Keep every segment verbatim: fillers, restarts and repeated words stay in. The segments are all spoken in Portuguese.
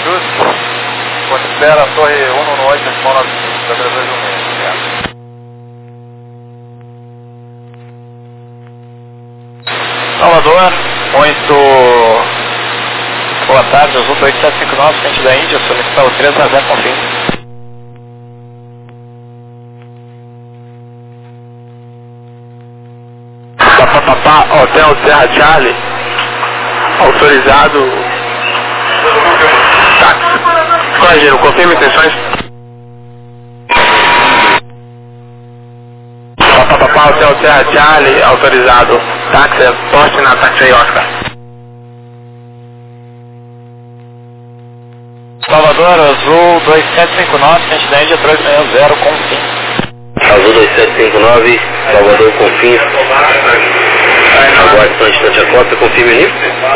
ajuste. Ponte espera, torre um um oito, decimal nove cinco, três dois um seis. Salvador, muito boa tarde, Azul oito sete cinco nove, frente da Índia, solicitar o três a zero com fim. Papapá, Hotel Serra Charlie, autorizado, táxi. Corrigindo, confirma intenções. Papapá, Hotel Serra Charlie, autorizado, táxi, poste na táxi Oscar. Salvador, Azul dois sete cinco nove, frente da Índia três seis zero, com fim. Azul dois sete cinco nove, Salvador, confim. Aguarde só um instante a cota, confirme o nível.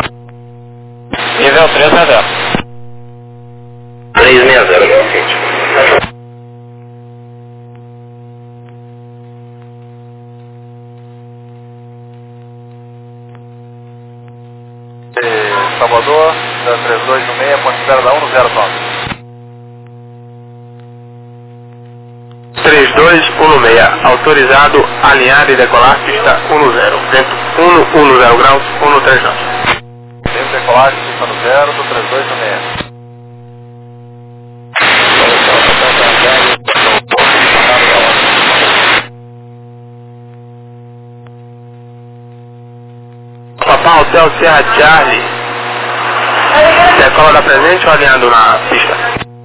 Nível três seis zero. três seis zero. Salvador, três dois um seis, ponte espera da um zero nove. três dois um seis, autorizado, alinhar e decolar, pista um zero, vento um um zero graus, um três nove. Vento decolar, pista no zero, do três dois um seis. Papá, Hotel Serra Charlie, decola da presente ou alinhando na pista?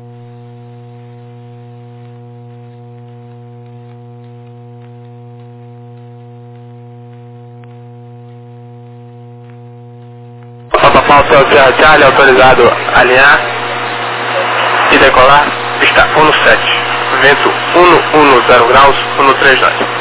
Papá, Hotel Serra Charlie, autorizado, alinhar e decolar, pista um sete, vento um um zero graus, um três nove.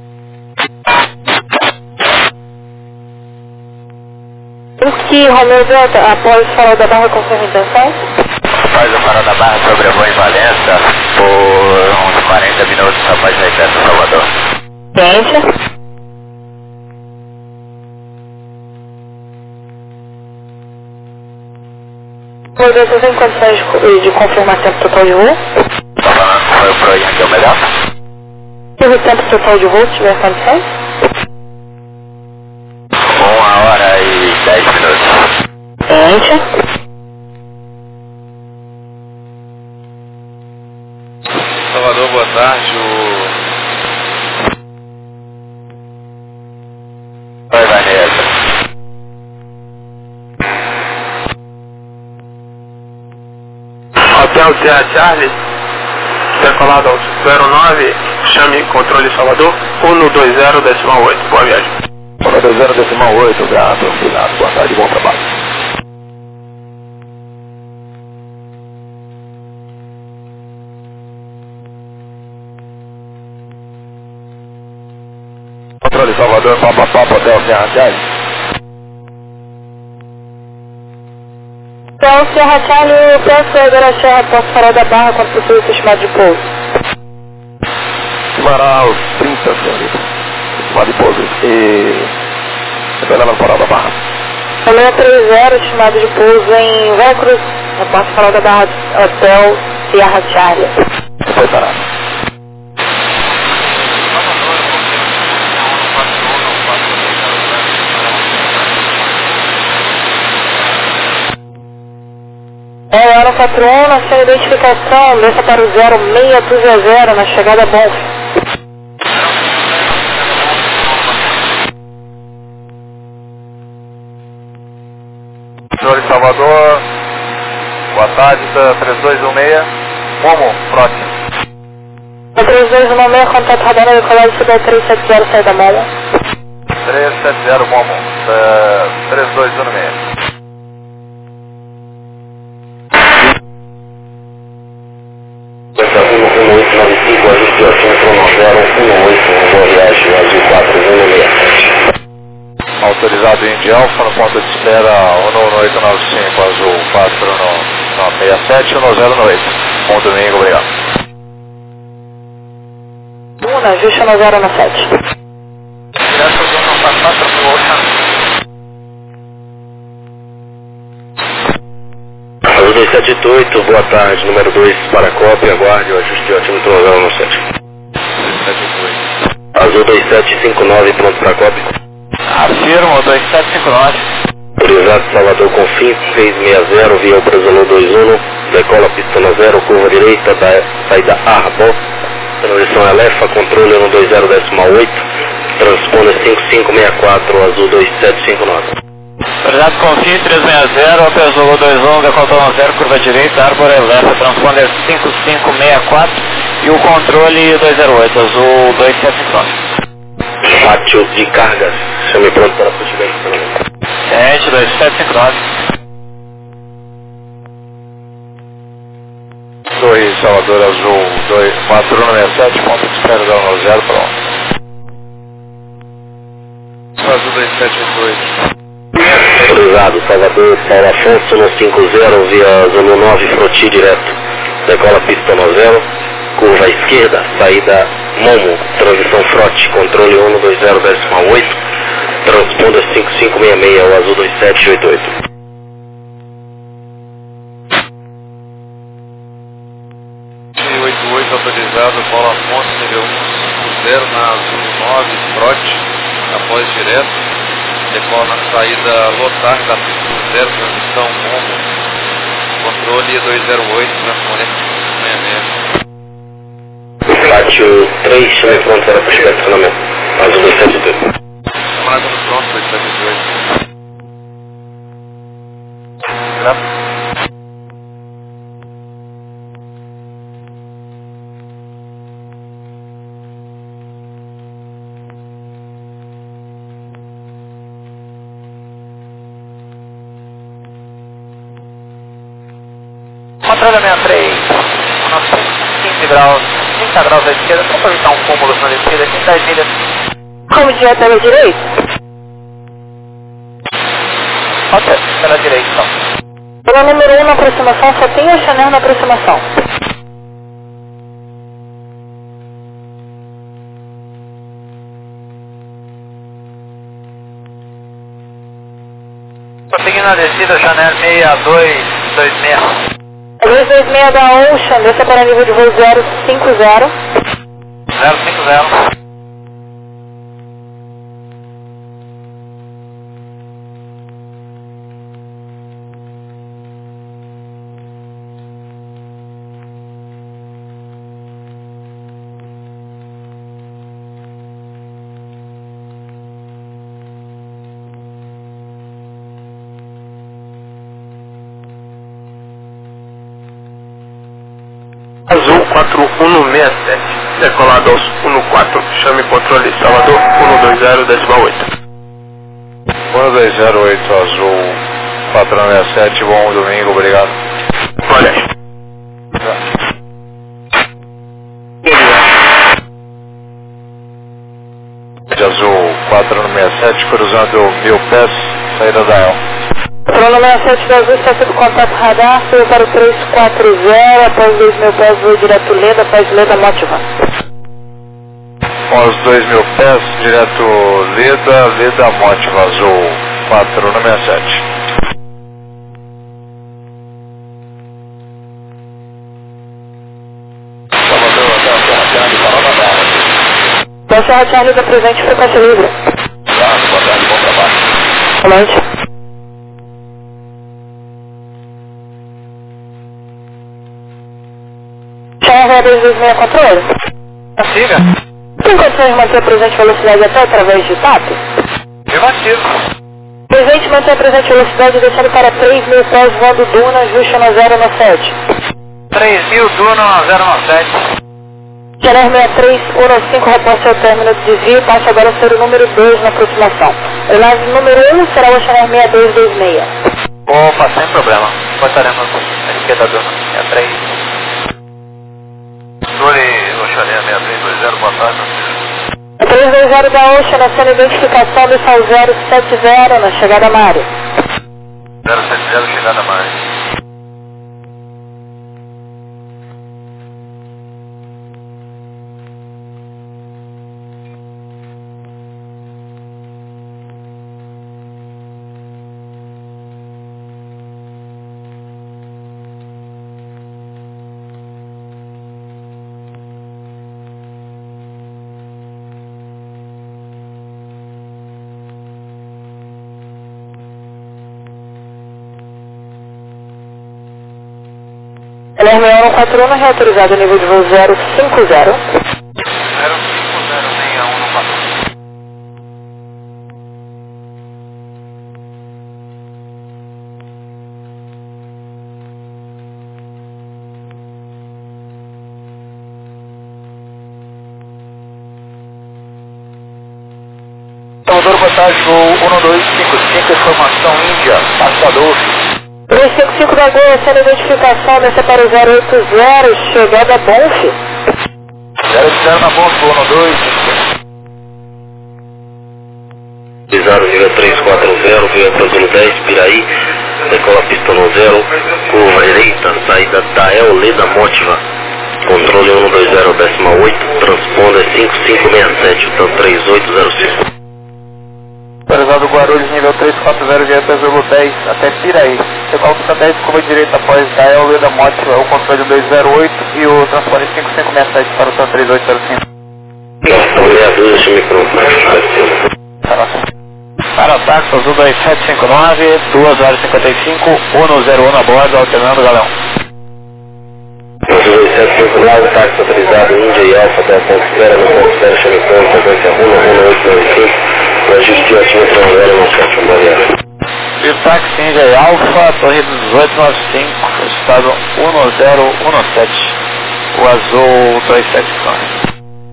Que Romeu Delta, após Farol da Barra, confirma intenção? Faz o Farol da Barra sobrevoo em Valença por uns quarenta minutos após a regressa a Salvador. Ciência. Você tem condições de, de confirmar tempo total de voo? Tá falando que foi o projeto que é o melhor? Se o tempo total de voo tiver condições? Uma hora e dez minutos. Ciência. Salvador, boa tarde. O... Oi, Vanessa. Hotel Serra Charlie, decolado ao zero nove, chame controle Salvador, um dois zero decimal oito, boa viagem. um dois zero decimal oito, grato, obrigado, boa tarde, bom trabalho. Controle Salvador, Papa Papa, Hotel Serra Charlie. Então, Serra Charlie, peço agora a Serra após Farol da Barra, quando possível, estimado de pouso. Estimará os trinta, senhorita. Estimado de pouso. E... Revelando Farol da Barra. Romeu três zero, estimado de pouso em Veracruz, após Farol da Barra, Hotel Serra Charlie. Foi parado. É, ano quatro um, na sua identificação, desça para o zero seis dois zero, na chegada Bonf. Senhor de Salvador, boa tarde, três dois um seis, Momo, próximo. três dois um seis, contato radar no colégio cidade três sete zero, saída Momo. três sete zero, Momo, três dois um seis. um oito nove cinco, ajuste ao centro um zero um oito, boa viagem, Azul quatro um seis sete. Autorizado em Índia Alfa, no ponto de espera um oito nove cinco, Azul quatro nove seis sete, um zero oito. Bom domingo, obrigado. um, ajuste no zero no sete. Direto do não passar para o Ocean. Azul dois sete oito, boa tarde, número dois para a cópia, aguarde o ajuste de altímetro no sete. dois sete oito. Azul dois sete cinco nove, pronto para a cópia. Afirmo, dois sete cinco nove. Autorizado Salvador Confins, seis seis zero, via o Brasilão dois um, decola pista na zero, curva direita, da, saída Arbo, transição Elefa, controle um dois zero decimal oito, transponder cinco cinco seis quatro, azul dois sete cinco nove. Autorizado Confins, três seis zero, Brasilão dois um, decola zero, curva direita, Arbor Elefa, transponder cinco cinco seis quatro e o controle dois zero oito, azul dois sete cinco nove. Pátio de cargas, chame pronto para a partida. Sete, dois sete cinco nove. Torre Salvador Azul dois quatro um seis sete, ponto de espera da um zero, pronto. Azul dois sete oito oito. Autorizado Salvador Paulo Afonso no cinco zero, via zona nove, froti direto. Decola pista no zero, curva à esquerda, saída Momo, transição frote, controle um dois zero decimal oito, transponder cinco cinco seis seis, o azul dois sete oito oito. oito oito autorizado, Paulo Afonso, nível um cinco zero, na azul nove, frote, após direto, decola na saída Lotar da pista zero, transição Momo, controle dois zero oito, transponder cinco cinco seis seis. Pátio três, chame pronto para a partida de estacionamento, azul dois sete oito. Camarada no pronto, dois sete oito. Graças. Controle sessenta e três, quinze graus, trinta graus à esquerda, só para evitar um cúmulo na descida, aqui dez milhas. Como direto pela direita? Ok, pela direita então. Pela número um na aproximação, só tem a Chanel na aproximação. Tô seguindo a descida, Chanel seis dois dois seis. dois dois seis da Ocean, desça para nível de voo zero cinco zero. zero cinco zero. Azul quatro um seis sete, decolado aos um quatro, chame controle Salvador um dois zero decimal oito. um dois zero oito, azul quatro um seis sete, bom domingo, obrigado. Olha. De azul quatro um seis sete, cruzando mil pés, saída da El. Controle sessenta e sete da Azul, está sob contato radar, subiu para o três quatro zero, após dois mil pés, voo direto Leda, após Leda Motiva. Com os dois mil pés, direto Leda, Leda Motiva, azul quatro um seis sete. Salvador, Hotel Serra Grande, Parada Barra. Da Serra Charlie da presente, frequência livre. Tá, boa tarde, bom trabalho. Boa noite. Charlie dois dois seis, controle? Siga. Tem condições de manter a presente velocidade até através de T A P? Afirmativo. Presente manter a presente velocidade descendo para três mil pés, voando Duna, ajuste na zero no sete. três mil, Duna, zero nove sete. Channel sessenta e três, um cinco, reposte ao término de desvio, passa agora a ser o número dois na aproximação. O nave número um será o Channel sessenta e dois dois seis. Opa, sem problema. Botaremos a etiqueta Duna, sessenta e três. Dure, no Channel sessenta e três dois zero, boa tarde. três dois zero da Ocean, na sua identificação do Sal zero sete zero, na chegada à área. zero sete zero, chegada a mais. L R seis um quatro um, reautorizado nível de voo zero cinco zero. zero cinco zero seis um no quatro um. Salvador, boa tarde, voo um dois cinco cinco, informação Índia, passador. três cinco cinco da Gol, sendo identificação, desce para o zero oito zero, chegada Bonf. zero oito zero na Bonf, um dois. Pisado nível três quatro zero, via Cruzeiro dez, Piraí, decola pista no zero, curva direita, saída da Eoleda Mótiva, controle um dois zero, décima oito, transponder cinco cinco seis sete, então três oito zero cinco. Autorizado Guarulhos, nível três quatro zero, direto Azul dez, até Piraí. Decola pista dez, curva direita após da Eoleda Mótiva, o controle dois zero oito e o transponder cinco cinco seis sete para o três oito zero cinco. Então, meia dúzia, deixa eu me Para táxi Azul dois sete cinco nove, duas horas e cinquenta e cinco, um zero um a bordo, alternando galão. Azul dois sete cinco nove, táxi autorizado Índia e Alfa, até a ponto espera, no ponto espera, Xamicão, frequência um um oito nove cinco, o ajuste atímetro zero no sétimo barreira. E táxi Índia e Alfa, torre dezoito noventa e cinco, estado um zero um sete, o Azul dois sete cinco nove.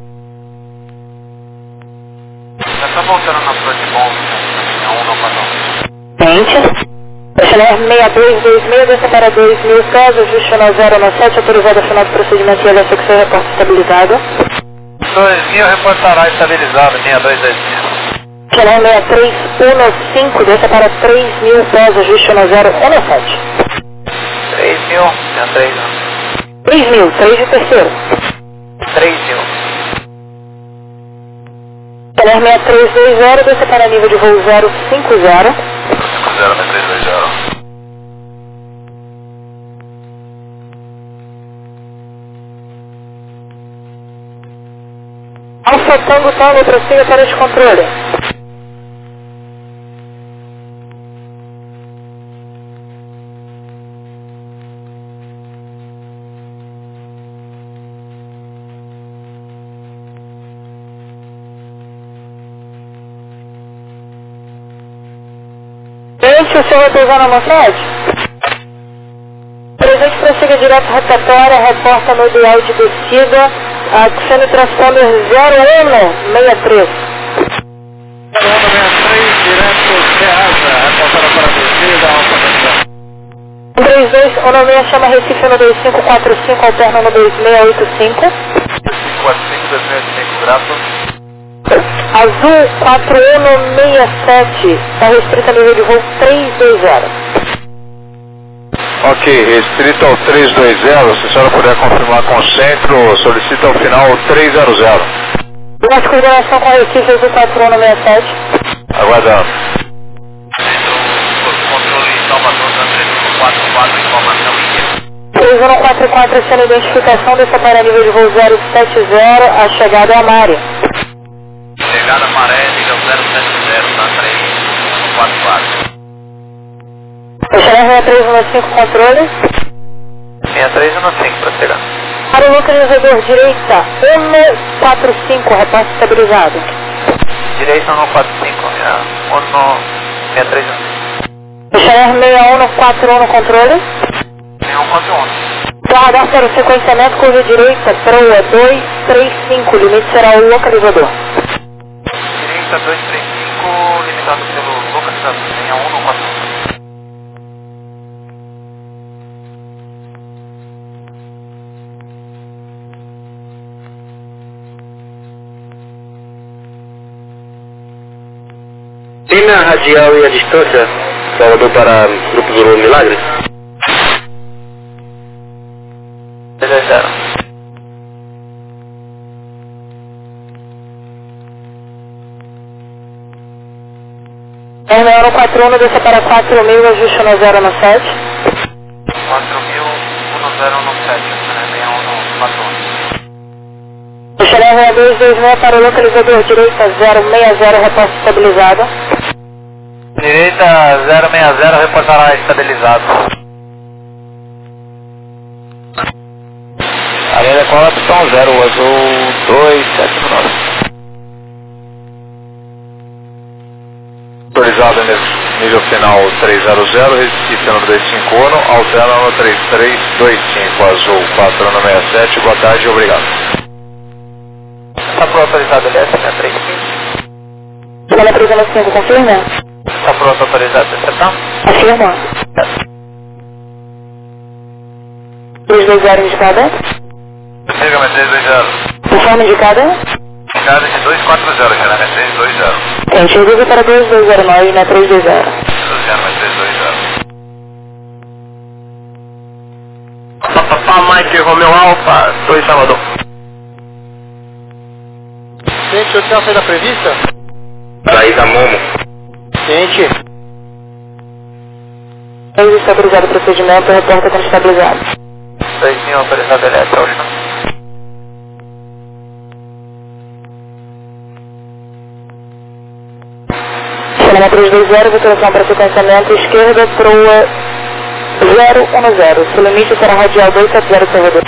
Já tá voltando na frente de bom, é um no quatro um. Gente, L R seis dois dois seis, desce para dois mil pés, ajuste no zero no sete, autorizado a final do procedimento e L S X reporte estabilizado. dois mil reportará estabilizado, seis dois dois cinco. L R seis três um cinco, desce para três mil pés, ajuste no zero um sete. três mil, seis três um. três mil, três de terceiro. três mil. L R seis três dois zero, desce para nível de voo zero cinco zero. cinco zero seis três dois zero. Alfa Tango Tango, prossiga para descontrole. Gente, o senhor vai pousar na Mossad? Presente, prossiga direto rotatória, reporta no ideal de descida, sendo transponder zero um seis três. zero um seis três, direto Ceasa, reportada para a descida, alfa um três dois, um seis chama Recife no dois cinco quatro cinco, alterna no dois seis oito cinco. cinco quatro cinco, dois seis cinco, graças. Azul quatro um seis sete, está restrita nível de voo três dois zero. Ok, restrito ao três dois zero, se a senhora puder confirmar com o centro, solicita ao final três zero zero. Nossa coordenação com a Recife Azul quatro um seis sete. Aguardando. Controle Salvador, três um quatro quatro, informação Índia. três um quatro quatro, sendo identificação, desça para nível de voo zero sete zero, a chegada é a Mari. Chegada Maré, nível zero sete zero, tá três um quatro quatro. L R três um cinco, controle. seis três um cinco para chegar. Para o localizador direita, um quatro cinco, repasse estabilizado. Direita um quatro cinco, um seis três um. L R seis um quatro um no controle. seis um quatro um. Guardar para o sequenciamento, curva direita, proa dois três cinco, limite será o localizador. Direita dois três cinco, limitado pelo localizador, seis um quatro um. Tem a radial e a distância, Salvador para Grupo Zulu Milagres? zero zero. R seis um quatro um, desça para quatro mil, ajuste no zero no sete. quatro mil, um zero um sete, seis um quatro um. L R dois dois seis para o localizador direita zero seis zero, reposta estabilizada. Direita zero seis zero, reportará estabilizado. decola pistão zero, azul dois sete nove. Autorizado nível final trezentos, Recife número dois cinco um, altera no três três dois cinco, azul quatro um seis sete, boa tarde, obrigado. Está pro autorizado L S sessenta e três quinze. Semana trezentos e cinco, confirma? Está pronto autorizado D C T? Afirma. três dois zero indicada. Chega, mas três dois zero. Conforme indicada. Indicada de dois quatro zero, já na três dois zero. Gente, reduza para dois dois zero nove na três dois zero. dois zero, mas três dois zero. Papapá, Mike, Romeu Alfa, dois Salvador. Gente, eu tenho a saída prevista? Saída Momo. Gente. Ele está autorizado o procedimento, reporta como estabilizado. dois mil autorizado L S, última. Semana três dois zero, vituração para sequenciamento esquerda, proa zero um zero. Seu limite será radial dois sete zero, Salvador.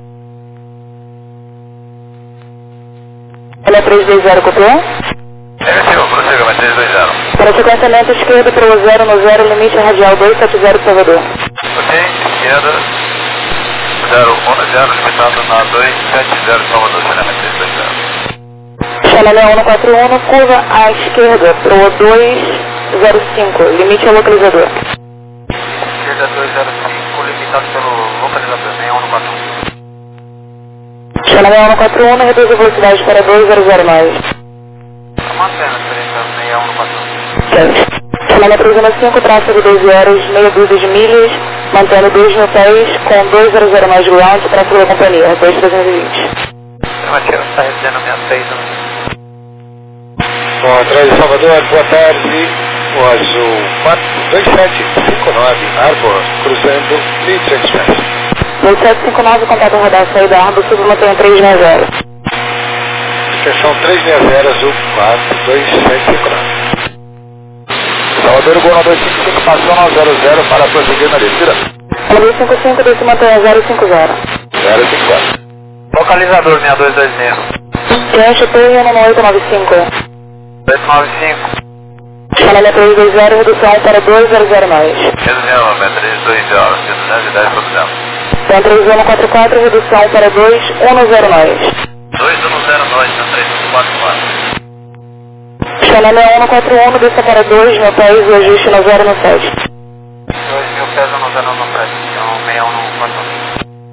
Semana três dois zero, copiou? Negativo, prossiga, mas três dois zero. Para sequenciamento esquerda, proa zero um zero, limite radial dois sete zero, Salvador. Ok, esquerda, zero um zero, limitado na dois sete zero, Salvador, cinema três dois zero. Chama um quatro um, curva à esquerda, proa dois zero cinco, limite ao localizador. Esquerda dois zero cinco, limitado pelo localizador, seis um quatro um. Chama um quatro um, reduz a velocidade para dois zero zero nove. Mantendo a diferença seis um quatro um. Certo. Chama trezentos e cinco, tráfego doze horas, meia dúzia de milhas, mantendo dois mil pés com dois zero zero nove ground, tráfego da companhia, dois trezentos e vinte. Afirmativa, está revisando minha seis um. Bom, atrás de Salvador, boa tarde, o azul quatro dois sete cinco nove, Arbor, cruzando Leeds Express. dois sete cinco nove, contato radar, saída Arbor, submontanha três seis zero. Extensão três seis zero, azul quatro dois sete cinco nove. Salvador, Gol dois cinco cinco, passou no zero zero para prosseguir na descida. dois cinco cinco, desce montanha zero cinco zero. zero cinco zero. Localizador, seis dois dois seis. Quente, Torre um oito nove cinco. dois nove cinco. Chama três dois zero, redução para dois zero zero nove. Reduzindo, mas três dois zero, duzentos e dez por cento. Então três um quatro quatro, redução para dois um zero nove. dois um zero nove, três um quatro quatro. Chama um quatro um, desça para dois mil pés e ajuste no zero no sete. dois mil pés no zero no sete, então seis um quatro um.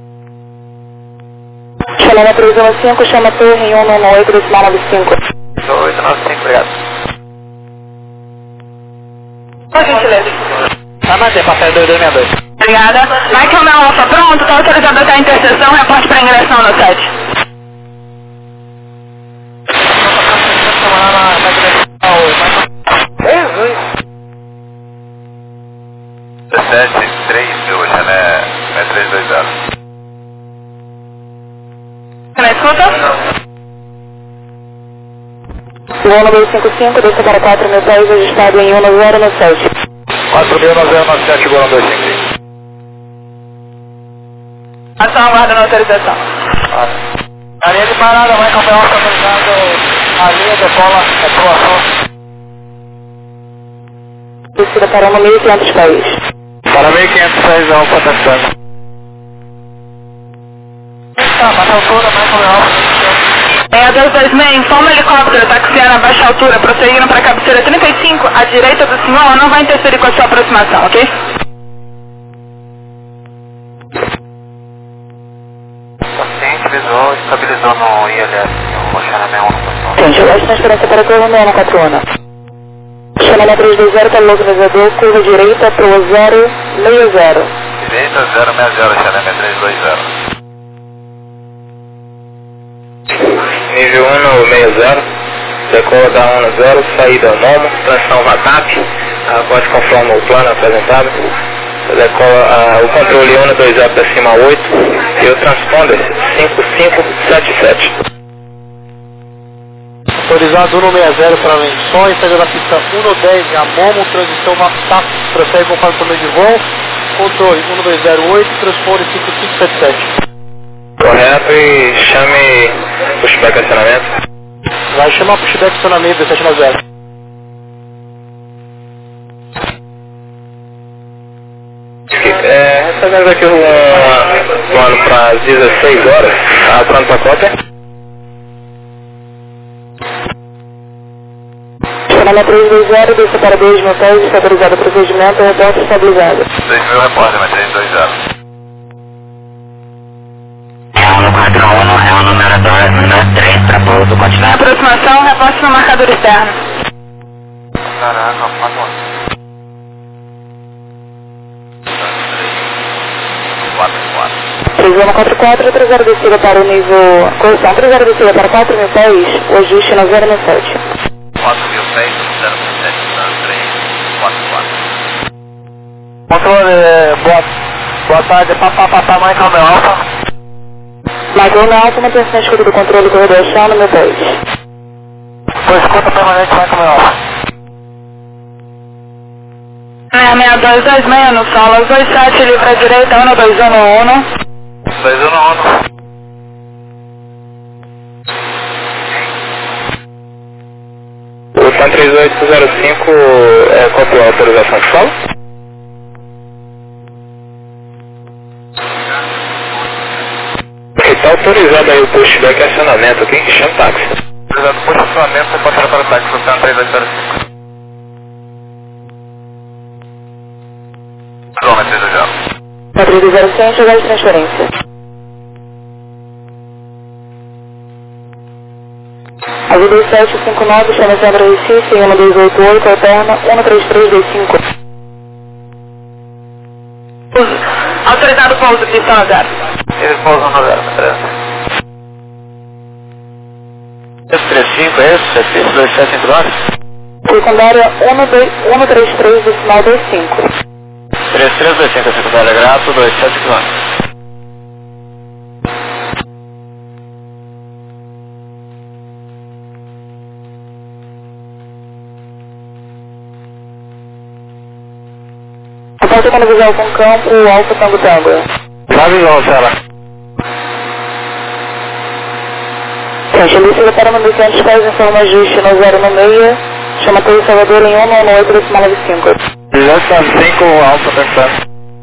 Chama três um cinco, chama Torre um um oito, decimal nove cinco. oito nove cinco, obrigado. Por gentileza. Tá manter, passagem dois dois seis dois. Obrigada. Mike Romeu Alfa, pronto, está autorizado até a interseção, reporte para ingressão no sete. dezessete três mil, já não é três dois zero. Você me escuta? Voo dois cinco cinco, desça para quatro mil pés, registrado em um zero no sete. quatro mil zero nove sete, Gol dois cinco cinco. Ação aguarda na autorização. A linha de parada, vai campeão autorizado, a linha de cola, aprovação. Descida para mil e quinhentos pés. Para mil e quinhentos pés, Alfa taxando. Tá, baixa altura, vai campeão. É a dois dois seis, informa o helicóptero taxiando a baixa altura, prosseguindo para a cabeceira trinta e cinco, à direita do senhor, não vai interferir com a sua aproximação, ok? Paciente visual estabilizou no I L S, o Xanamé um. Gente, eu gosto de transferência para a curva um quatro um. Xanamé três dois zero para o localizador, curva direita para o zero seis zero. Direita zero seis zero, Xanamé três dois zero. Nível um no seis zero, decola da um zero, saída Momo, transição V A T A P, após conforme o plano apresentado, decola ah, o controle um dois zero para cima oito e o transponder cinco cinco sete sete. Autorizado um seis zero para Lençóis, saída da pista um dez, a Momo, transição V A T A P, prossegue conforme o plano de voo, controle um dois zero oito, transponder cinco cinco sete sete. Correto, e chame pushback acionamento. Vai chamar pushback acionamento dezessete noventa. É, recebemos aqui um plano para as dezesseis horas, tá pronto para cópia? Chamada três dois zero, desça para dois mil pés, estabilizado o procedimento, reporte estabilizado. dois mil repórter, mas três dois zero. É um quatro um, é o número dois, número três para pouso, continuar. Aproximação, reporte no marcador externo. Caraca, quatro um. quatro quatro. três um quatro quatro, três zero descida para o nível... Correção, três zero descida para quatro mil pés, o ajuste no zero no sete. quatro mil pés, zero sete, três quatro quatro. Controle, boa, boa tarde, papá, papá, mãe, calma, alfa. Michael Alfa, manutenção na escuta do controle corredor chão no meu pés. Pois escuta permanente, mãe, calma, alfa. seis seis dois dois seis no solo, dois sete livre à direita, um dois um um. dois um um. O TAM três oito zero cinco é qual a autorização de solo? Está autorizado aí o pushback acionamento, quem que chama o táxi? Autorizado o posicionamento, você pode para o táxi, o TAM três oito zero cinco. Quilômetro três zero. três zero cem, chegada de transferência. Avenida sete cinco nove, chama Centro Recife, um dois oito oito, alterna um três três dois cinco. Autorizado pouso, pista no zero. Eles pousam no zero, três. três três cinco, é isso? sete dois sete cinco nove? Secundária um três três, decimal dois cinco. três três dois cinco, secundária grato, dois sete cinco nove. Após a visual com campo, o Alfa Tango Tango. Na visão, Sara. Gente, Lícia para manutenção dos pés, informa ajuste no zero no meia, chama Torre Salvador em um nove oito, decimal nove cinco. duzentos e cinco, Alfa pensando.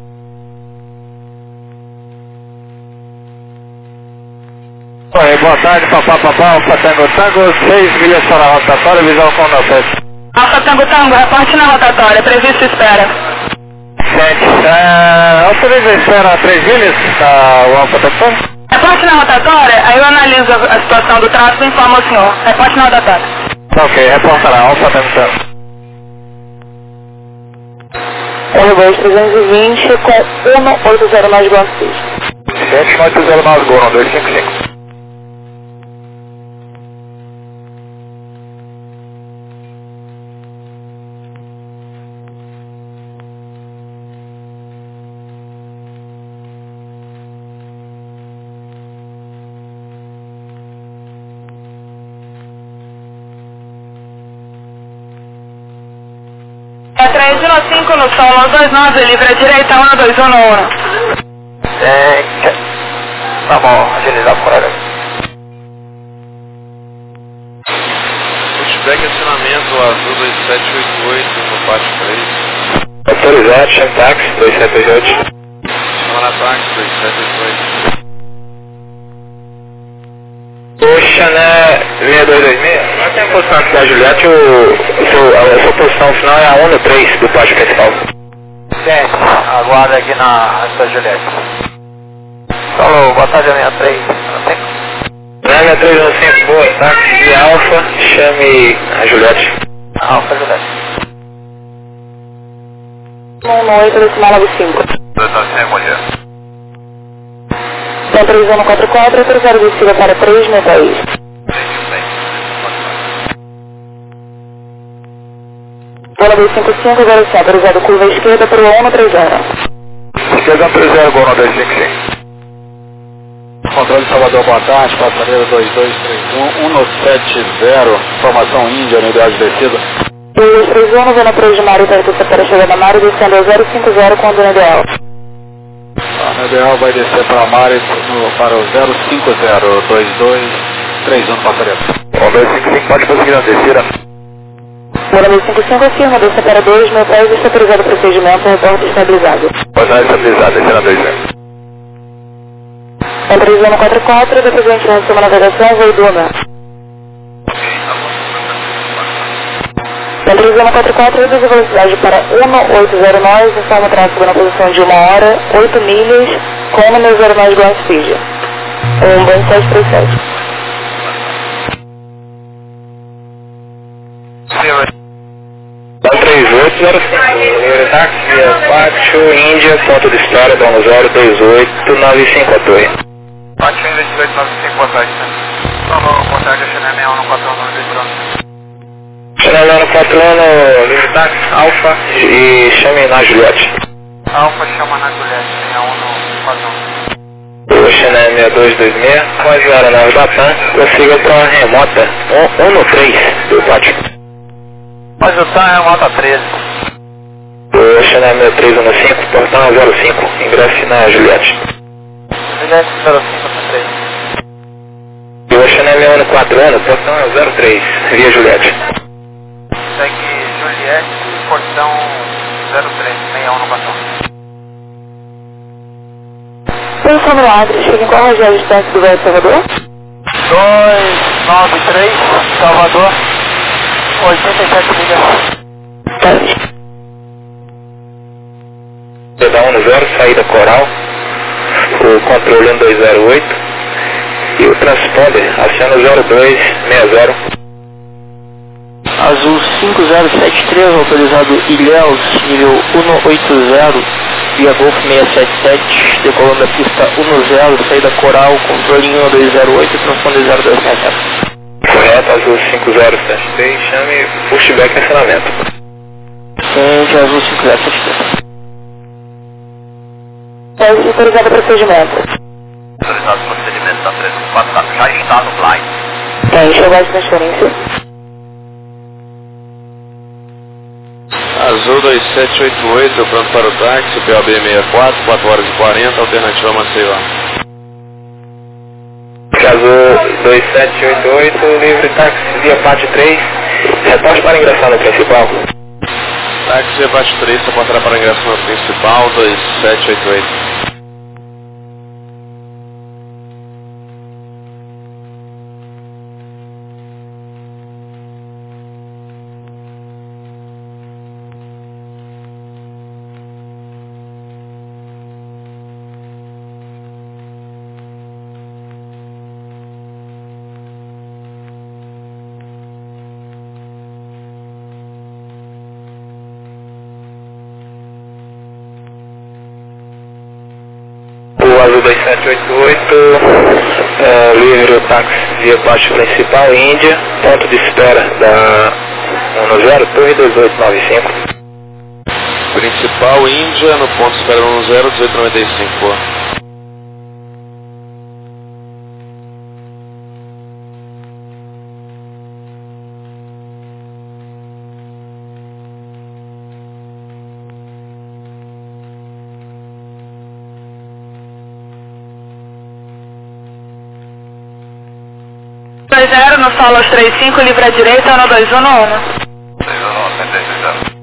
Oi, boa tarde, papá, papá, Alfa Tango Tango, seis milhas para a rotatória, visão com nove. Alfa Tango Tango, reporte na rotatória, previsto espera. Sente, é, autoriza a espera três milhas, tá, o Alfa Tango? Reporte na rotatória, aí eu analiso a situação do tráfego e informo ao senhor. Reporte na rotatória. Ok, reportará, Alfa Tango Tango. R dois trezentos e vinte com um oito zero mais Grand Prix. Sente, oito zero nove, Gol, dois cinco cinco. É três um cinco no solo, dois nove, livre à direita, um dois um um. É, tá bom, agilizar por aí. Pushback acionamento azul dois sete oito oito no parte três. Autorizado, chama táxi, dois sete oito oito. Chama na táxi dois sete oito oito. Poxa, né, seis dois dois seis, não tem a posição aqui da Juliette, o, o seu, a sua posição final é a um no três do pátio principal. Gente, aguarda aqui na da Juliette. Falou, boa tarde, a minha três. Neve três um cinco, boa, táxi de Alfa, chame a Juliette. Alfa Juliette. um oito, decimal nove cinco. dois nove cinco, bom dia. Então três um quatro quatro, autorizado descida para três mil país. Bola dois cinco cinco, zero sete, autorizado curva esquerda para o um três zero. Esquerda três zero, Gol, dois cinco cinco. Controle Salvador, boa tarde, passageiro dois dois três um, um sete zero, formação Índia, unidade de descida. dois dois três um, zona três de Mário, para a chegada Mário, descendo a zero cinco zero com a zona ideal. Na ideal vai descer para a Mares no, para o zero cinco zero dois dois três um passaria. O dois cinco cinco pode conseguir na descida. Mora dois cinco cinco afirma, desce para dois, meu país está autorizado o procedimento, reporte estabilizado. Pode dar estabilizado, descer na dois zero. Autorizando quatro quatro, depois a gente resume a navegação, voo Duna. Autorizando quatro quatro, reduz a velocidade para um oito zero nós, informa o tráfego na posição de uma hora, oito milhas, com o número zero nós ground speed. Um bom sete três sete. um três oito zero cinco, livre táxi, via quatro, Índia, ponto de história, dono zero dois oito nove cinco a torre. quatro Índia, dois oito nove cinco, atrás, tá? Falou, boa tarde, Chanel sessenta e um no quatro um nove Bruno. Chanel no quatro um, livre táxi, Alfa e chame na Juliette. Alfa chama na Juliette, sessenta e um no quatro um. O Chanel seis dois dois seis, quase hora na Batam, consiga para a remota um no três do pátio. Mas o T A é uma nota treze. O Chanel seis três um cinco, portão zero cinco, ingresse na Juliette. Juliette zero cinco três. E o Chanel um quatro um, portão zero três, via Juliette. Segue Juliette, portão zero três, sessenta e um no quatro um. Posição no Adri, chega em qual região de distância do Velho Salvador? dois nove três, Salvador, oitenta e sete milhas. Da um zero, saída Coral, o controle um dois zero oito e o transponder aciona zero dois seis zero. Azul cinco zero sete três, autorizado Ilhéus, nível cento e oitenta, via Golf seiscentos e setenta e sete, decolando da pista um zero, saída Coral, controle um dois zero oito, transponder zero dois seis zero. Correto, Azul cinco zero sete três, chame pushback em acionamento. Sente Azul cinco zero sete três. Pode autorizado o procedimento. Autorizado o procedimento da três um quatro, já está no blind. Tem, chegou de transferência. Azul dois sete oito oito, pronto para o táxi, P O B sessenta e quatro, quatro horas e quarenta, alternativa Maceió. Azul dois sete oito oito, livre táxi via parte três, reporte para ingressar no principal. Táxi via parte três, reportará para ingresso no principal, dois sete oito oito. O Azul dois sete oito oito, é, livre o táxi via parte principal, Índia, ponto de espera da um zero, torre dois oito nove cinco. Principal Índia, no ponto de espera um zero, dezoito noventa e cinco. dois zero no Solos três cinco, livre à direita, no dois um no um. três um no cento e sessenta.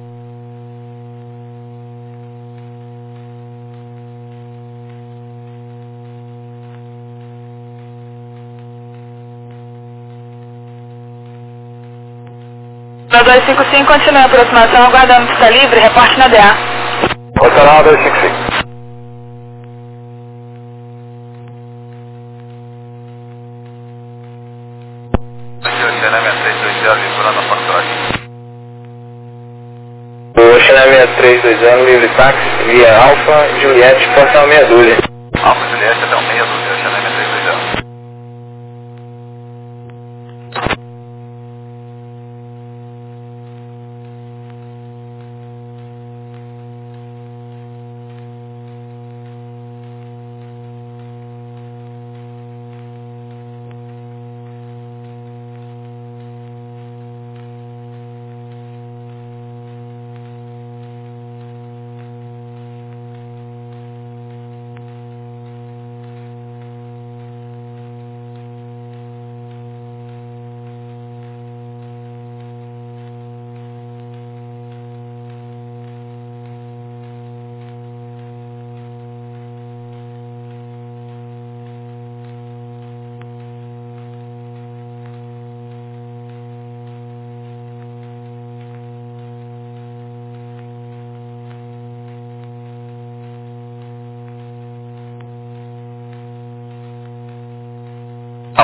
No dois cinco cinco, continua a aproximação, aguardando que está livre, reporte na D A. Operacional dois cinco cinco. O Chanel seis três dois zero, livre táxi via Alfa, Juliette, portão meia dúzia. Alfa Juliette até o meia dúzia, Chanel seis três dois zero.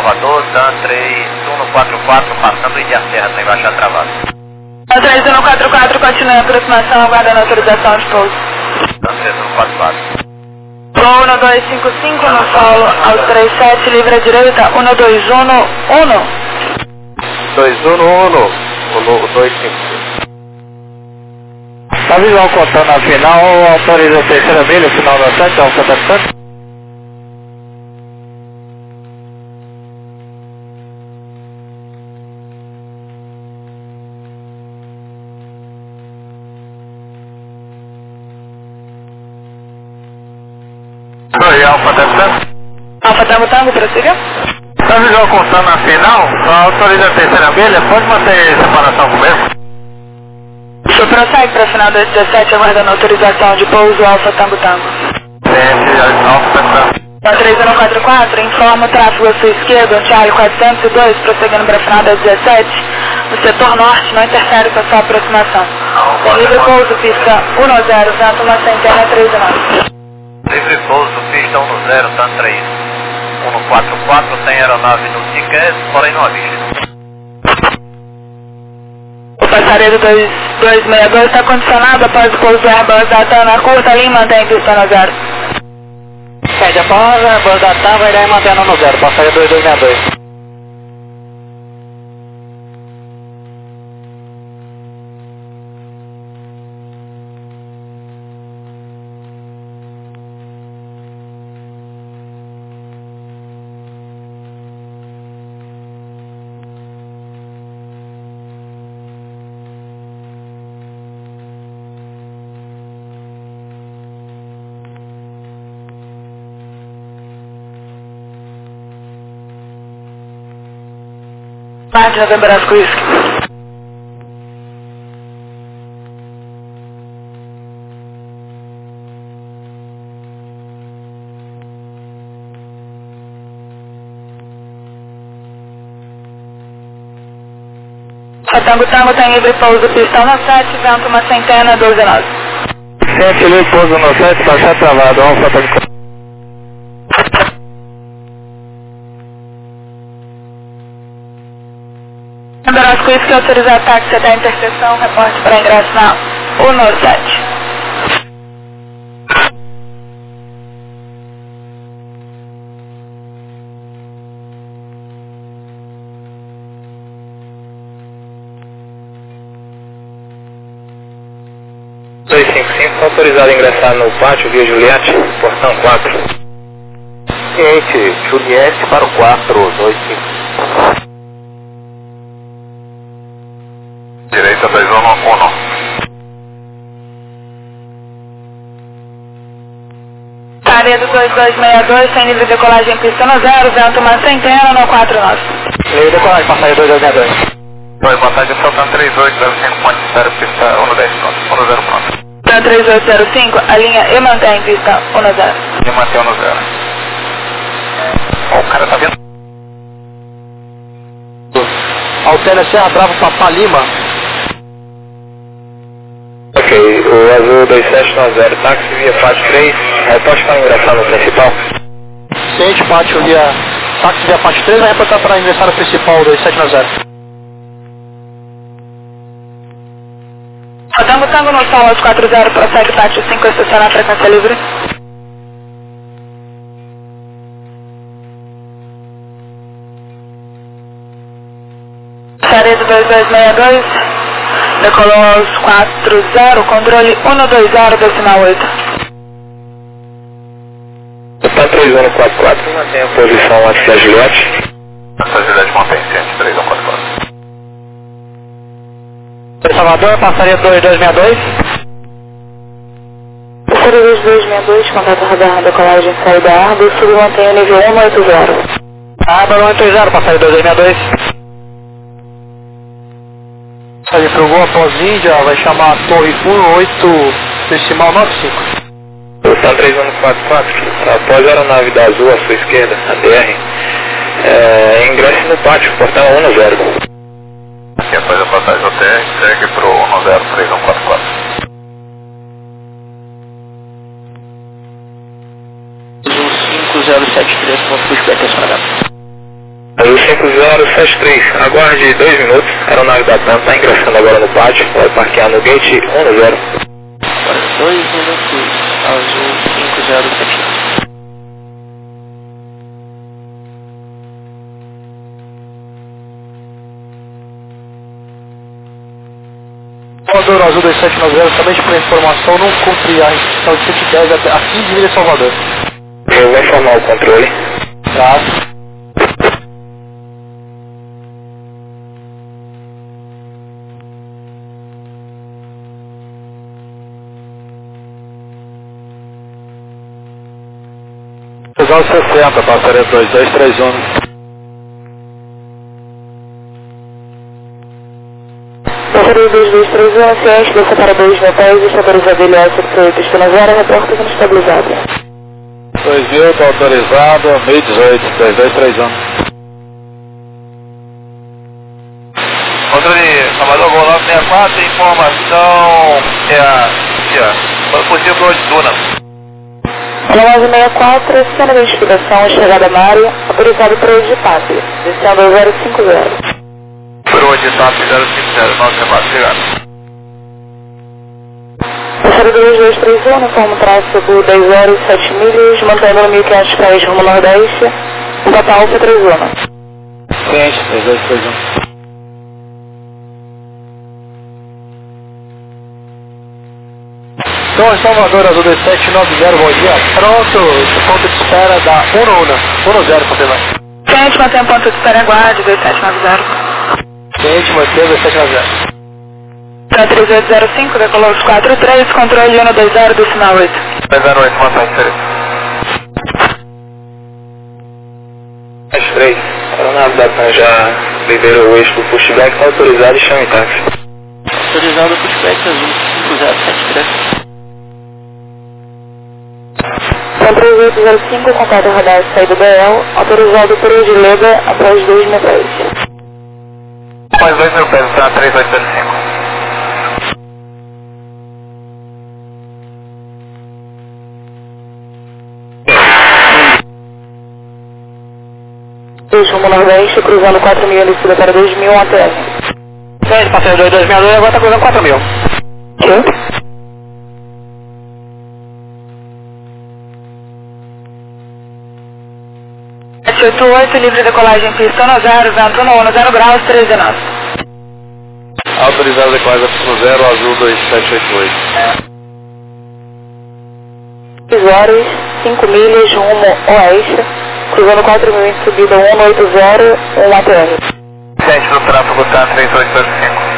Salvador, Dan três um quatro quatro, passando Ilha Serra, tem baixar travado. Dan três um quatro quatro, continua a aproximação, aguardando autorização de pouso. Dan três um quatro quatro. Gol um dois cinco cinco no solo, aos trinta e sete, livre à direita, um dois um um. dois um um, um dois cinco cinco. Tá visual contando a final, autoriza a terceira milha, final da sete, Alfa Tango. Oi, Alfa Tango. Alfa Tango Tango, prossiga. Tá visual contando a final, autoriza a terceira milha, pode manter separação com o mesmo? O senhor prossegue para a final das dezessete, aguardando autorização de pouso Alfa Tango Tango. Sim, Alfa Tango. Dan três um quatro quatro, informa o tráfego à sua esquerda, Charlie quatrocentos e dois, prosseguindo para a final das dezessete, no setor norte, não interfere com a sua aproximação. Tem livre pouso, pista um zero, vento uma centena três nove. Livre pouso, pista um zero, Dan três um quatro quatro, tem aeronave no ticket, porém não avista. O passaredo dois dois seis dois está condicionado após o pouso do Airbus da TAM na curta linha e mantém pista no zero. Pede após o Airbus da TAM, vai dar e mantendo no zero, passaredo dois dois seis dois. Martin November Oscar Whisky. Tango Tango tem livre pouso, pistão no sete, vento uma centena, doze nove. Sente livre pouso no sete, baixar travado, Alfa Tango. November Whisky autorizar táxi até a interseção, reporte para ingresso na um sete. dois cinco cinco, autorizado a ingressar no pátio via Juliette, portão quatro. Ciente, Juliette para o quatro, dois cinco. Direita dois um um. Paredo dois dois seis dois, sem livre decolagem pista no zero, vento uma centena no quatro nove. Livre decolagem, passageiro dois dois seis dois. Dois, boa tarde, Saltando três oito zero cinco, ponte zero, pista um dez pronto, um zero pronto. Dan três oito zero cinco, a linha e mantém pista um zero. E mantém um zero. Ó, o cara tá vendo? Altera Serra Bravo, Papá Lima. Ok, o azul dois sete nove zero, táxi via pátio três, reporte para ingressar no principal. Ciente, pátio via... Táxi via pátio três, vai reportar para ingressar no principal, dois sete nove zero. Tango Tango no solo aos quatro zero, prossegue pátio cinco, estacionar frequência livre. Paredo dois dois seis dois, decolou aos quatro zero, controle um dois zero, decimal oito. Tá três um quatro quatro, mantém a posição antes da Juliette. Essa Juliette mantém ciente, três um quatro quatro. Salvador, passaria dois dois seis dois. Passaria dois dois seis dois, contato radar, decolagem, saída Argo, submantém o nível um oito zero. Argo um oito zero, passaria dois dois seis dois. Ele frugou após Índia, vai chamar a Torre um oito, decimal nove cinco. Tá três um quatro quatro, após a aeronave da Azul à sua esquerda, a D R, é, ingresse no pátio, portão um zero. Aqui após a passagem do T R, segue pro um zero três um quatro quatro. um cinco zero sete três, ponto pushback acionado. Azul cinco zero sete três, aguarde dois minutos, a aeronave da TAM está ingressando agora no pátio, vai parquear no gate um zero. Agora dois minutos, Azul cinco zero sete três. Salvador Azul dois sete nove zero, somente para informação, não cumpre a restrição de cento e dez até a quinze milhas Salvador. Eu vou informar o controle. Tá. Exato sessenta, passaria dois dois três um. Passaria dois dois três um, ciente, desça para dois metais, estabilizado L S oito oito, estima zero, reporta como estabilizado. dois mil, está autorizado, mil e dezoito, dois dois três um. Controle Salvador Gol nove seis quatro, informação é a... é a... possível de Duna. nove seis quatro, cena de identificação, chegada na área, autorizado para o de P A P, descendo zero cinco zero. Por de T A P zero cinco zero, nove seis quatro, chegado. Passaria dois dois três um, informa tráfego dez horas e sete milhas, mantendo mil e quinhentos pés rumo nordeste, um total Alfa três um. Ciente, dois dois três um. Então, Salvador Azul dois sete nove zero, bom dia. Pronto, ponto de espera da um zero, confirma. Ciente, mantém ponto de espera, aguarde, dois sete nove zero. Ciente, mantém dois sete nove zero. Para três oito zero cinco, decolou os quatro três, controle um dois zero do sinal oito. dois zero oito, mantém diferença. sete três, a aeronave da TAM já liberou o eixo do pushback, está autorizado e chama em táxi. Autorizado o pushback Azul cinco zero sete três. São três oito zero cinco, contato radar saída do B L, autorizado por de Lega após dois metais. Mais dois mil pés, tá? três oito zero cinco. Rumo nordeste, cruzando quatro mil, descida para dois mil, A T M. Ciente, passaria dois dois seis dois, agora está cruzando quatro mil. Sim. sete oito oito, livre decolagem pista um zero, vento um zero graus, treze nove. Autorizado a decolagem pista zero, Azul dois sete oito oito. seis horas, cinco milhas, rumo oeste, cruzando quatro mil em subida um oito zero, um A T M. Ciente do tráfego, tá? três oito zero cinco.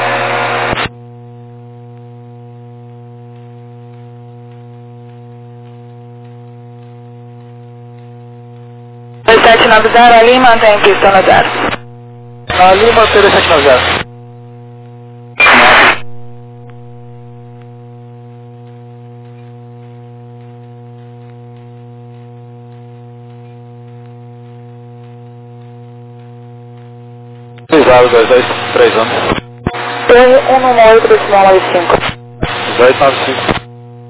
dois sete nove zero, ali mantém pista um zero. Ali mantém dois sete nove zero. Autorizado dois dois três um. Torre um um oito, decimal nove cinco. dois nove cinco.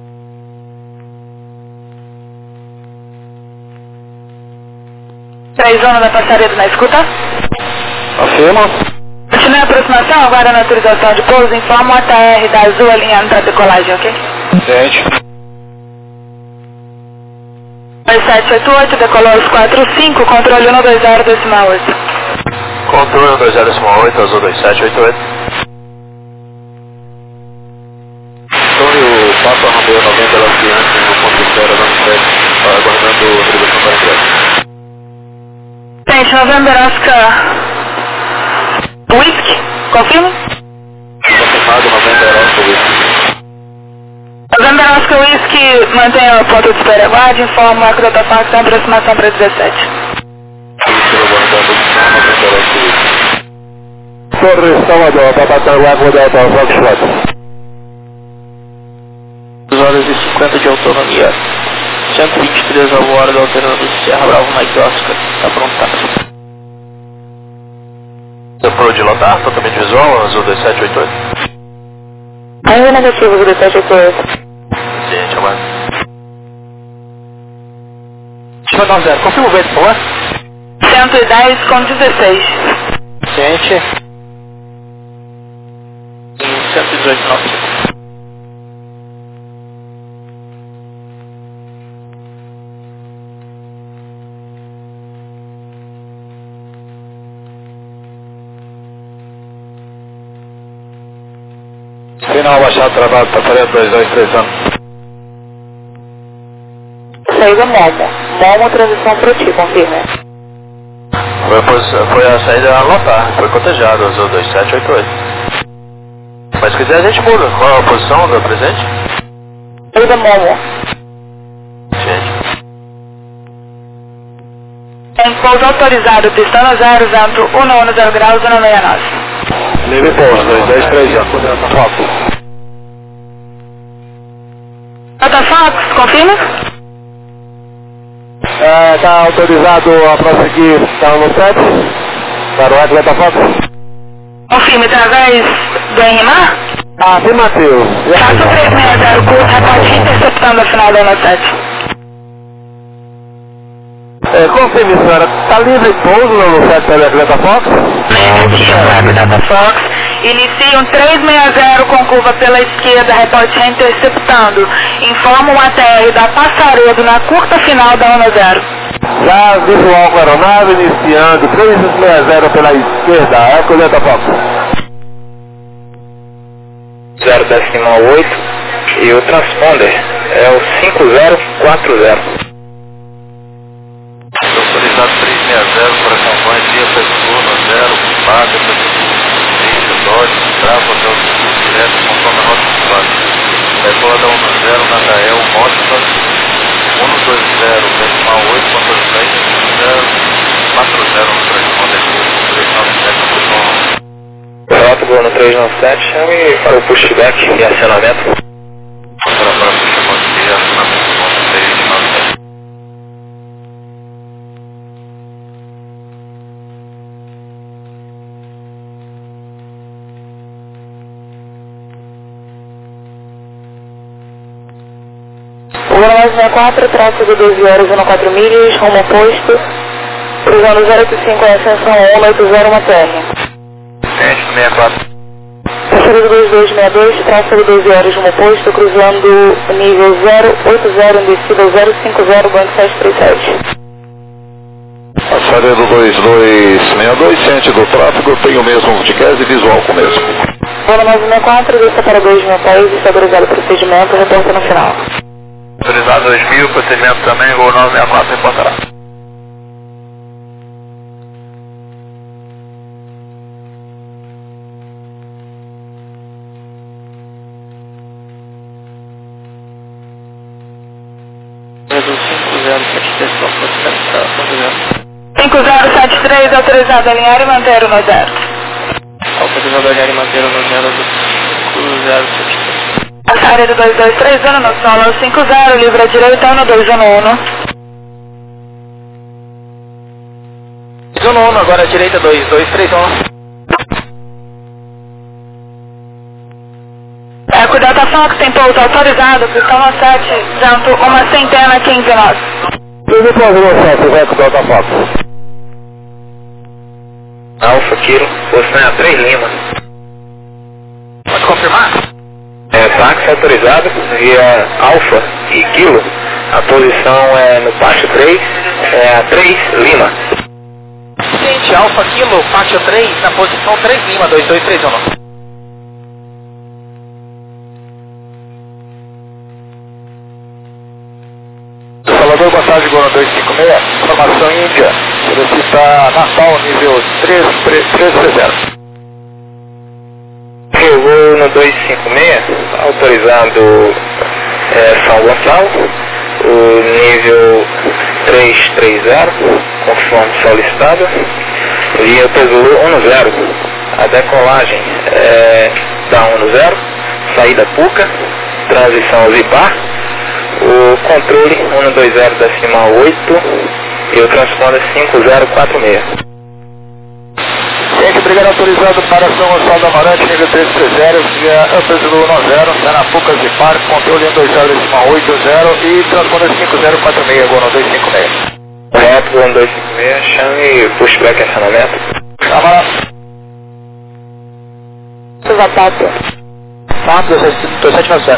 três um da passaria na escuta. Afirma. Continue a aproximação, agora na autorização de pouso, informa o A T R da Azul alinhando para decolagem, ok? Ciente. dois sete oito oito, decolou os quatro cinco, controle um dois zero, decimal oito. Controle um dois zero, decimal oito, Azul dois sete oito oito. Torre o Papa Romeo noventa Lanciante no ponto de espera nove sete, aguardando autorização para ingresso. Ciente, November Oscar Whisky, confirma? Confirmado noventa Oscar Whisky. November Oscar Whisky, mantenha o ponto de espera, aguarde, informa o arco da Tafax em aproximação para dezessete. Isso, aguardando noventa Oscar Whisky. Torre Salvador, para passar o arco da Tafax. duas horas e cinquenta de autonomia. cento e vinte e três a hora, alternando Serra Bravo Mike Oscar. Está pronto. Você falou de lotar, totalmente visual, Azul dois sete oito oito. Ainda negativo, dois sete oito oito. Ciente, aguardo. nove zero, confirma o vento, por favor. cento e dez com dezesseis. Gente. cento e dezoito nove. Final baixado, trabalho, Tafarel dois dois três anos. Saída Momo. Momo, transição para ti, confirma. Foi, foi a saída a lotar, foi cotejado, usou dois sete oito oito. Mas se quiser a gente muda. Qual é a posição do presente? Saída Momo. Gente. Em pouso autorizado, pistão zero, vento um nono zero graus, zero sessenta e nove. Livre pouso, dois dois três anos. Foco. Nota Fox, confirma? Está é, autorizado a prosseguir, está no sete. Para o Atleta Fox. Confirme através do N M A? Afirmativo. quatro três seis zero, curso, repórter interceptando a final da N sete. É, confirme, senhora. Está livre pouso no sete pelo Atleta Fox? Atleta Fox. Iniciam três seis zero com curva pela esquerda, repórter interceptando. Informa o A T R da Passaredo na curta final da N zero. Já visual com a aeronave, iniciando três seis zero pela esquerda, é o Atleta Fox. zero decimal oito e o transponder é o cinco zero quatro zero. Autorizado três seis zero para campanha via Pessoa zero, Paga, Dodge, Bravo, Hotel direto, conforme a rota de base. Decola da um zero, Nadael, Mostra, um dois zero, decimal oito, quatro seis, zero, quatro zero, no transponder, três nove sete, Rota no três nove sete, chame para o pushback e acionamento. para para pushback e acionamento, três nove sete. Programa sessenta e quatro, tráfego doze horas e quatro milhas, rumo oposto, cruzando zero oito cinco, ascensão um oito zero, uma T R. Gente, sessenta e quatro. Tráfego dois dois seis dois, tráfego doze horas, rumo oposto, cruzando nível zero oito zero, em descida zero cinco zero, banco sete três sete. Passaredo dois dois seis dois, ciente do tráfego, tem o mesmo footcast e visual com o mesmo. Programa sessenta e quatro, desça para dois mil pés, estabilizado o procedimento, reporta no final. Autorizado dois mil, procedimento também, Gol nove seis quatro, reportará. cinco zero sete três, autorizado a alinhar e manter o no zero. Autorizado a alinhar e manter o no zero do cinco zero sete três. A área do dois dois três um, no solo cinco zero, livre à direita, no dois um um. dois um um, agora à direita, dois dois três um. É, cuidado a Fox, tem pouso autorizado, pistão no sete, vento uma centena, quinze nove. Tudo pode você, tiver com o Delta Fox. Alfa, Kilo, posição é a três Lima. Pode confirmar? É, táxi autorizado via Alfa e Kilo. A posição é no pátio três, é a três Lima. Gente, Alfa Kilo, pátio três, na posição três Lima, dois dois três um. Salvador, boa tarde, Gol dois cinco seis, informação Índia, solicita Natal, nível três três zero. Eu vou no dois cinco seis, autorizado é, São Gonçalo, o nível três três zero, conforme solicitado, via Pesulu um zero, a decolagem é da um zero, saída Puca, transição Zipar, o controle um dois zero decimal oito e o transponder cinco zero quatro seis. Gente, obrigado, autorizado para São Gonçalo do Amarante, nível três três zero, via Pesulu um zero, Sanapuca Zipar, controle um dois zero decimal oito zero e transponder cinco zero quatro seis, Gol dois cinco seis. Reto, um dois cinco seis, chame pushback acionamento. Tava lá. Exato. Tá, dois sete nove zero.